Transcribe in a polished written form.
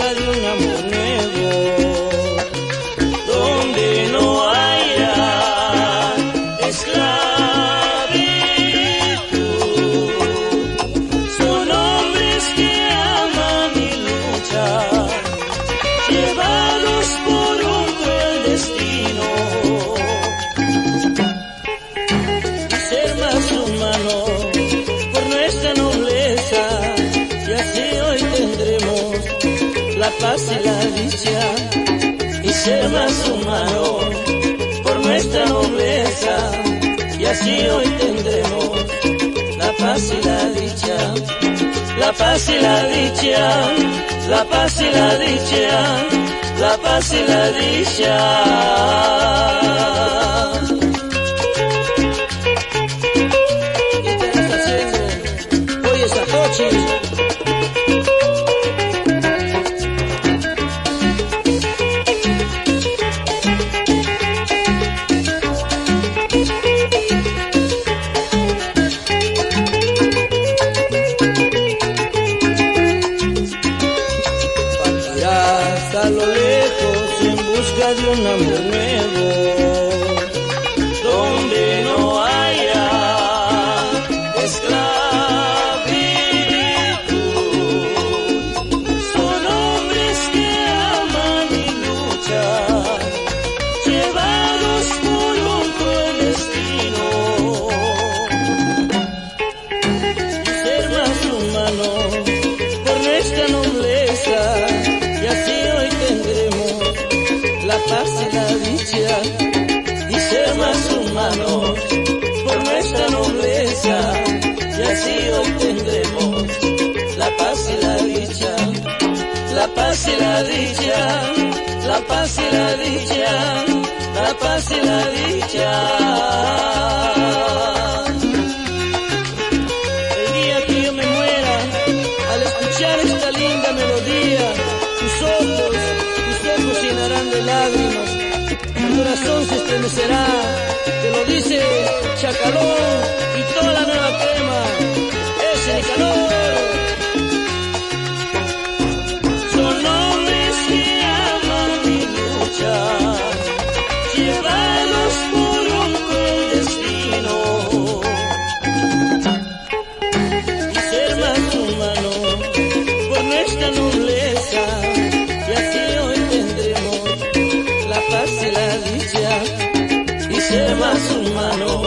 de un amor nuevo, donde no haya esclavitud. Son hombres que aman y luchan, llevados por un cruel destino, y ser más humanos por nuestra nobleza, y así hoy tendremos la paz y la dicha. Y ser más humanos por nuestra nobleza, y así hoy tendremos la paz y la dicha. La paz y la dicha, la paz y la dicha, la paz y la dicha. ¿Qué estás haciendo? Oye, Satoshi. A lo lejos en busca de un amor nuevo, donde no haya esclavitud. Son hombres que aman y luchan, llevados por un cruel destino, y ser más humanos por nuestra nobleza, y así hoy tendremos la paz y la dicha. Y ser más humanos por nuestra nobleza, y así hoy tendremos la paz y la dicha. La paz y la dicha, la paz y la dicha, la paz y la dicha. El día que yo me muera, al escuchar esta linda melodía, tus ojos se llenarán de lágrimas, tu corazón se estremecerá. Te lo dice Chacalón y toda la nueva crema. Ese Nicanor. Son hombres que aman y luchan, llevados por un cruel destino, y ser más humanos por nuestra nobleza, y así hoy tendremos la paz y la dicha. Y ser más humanos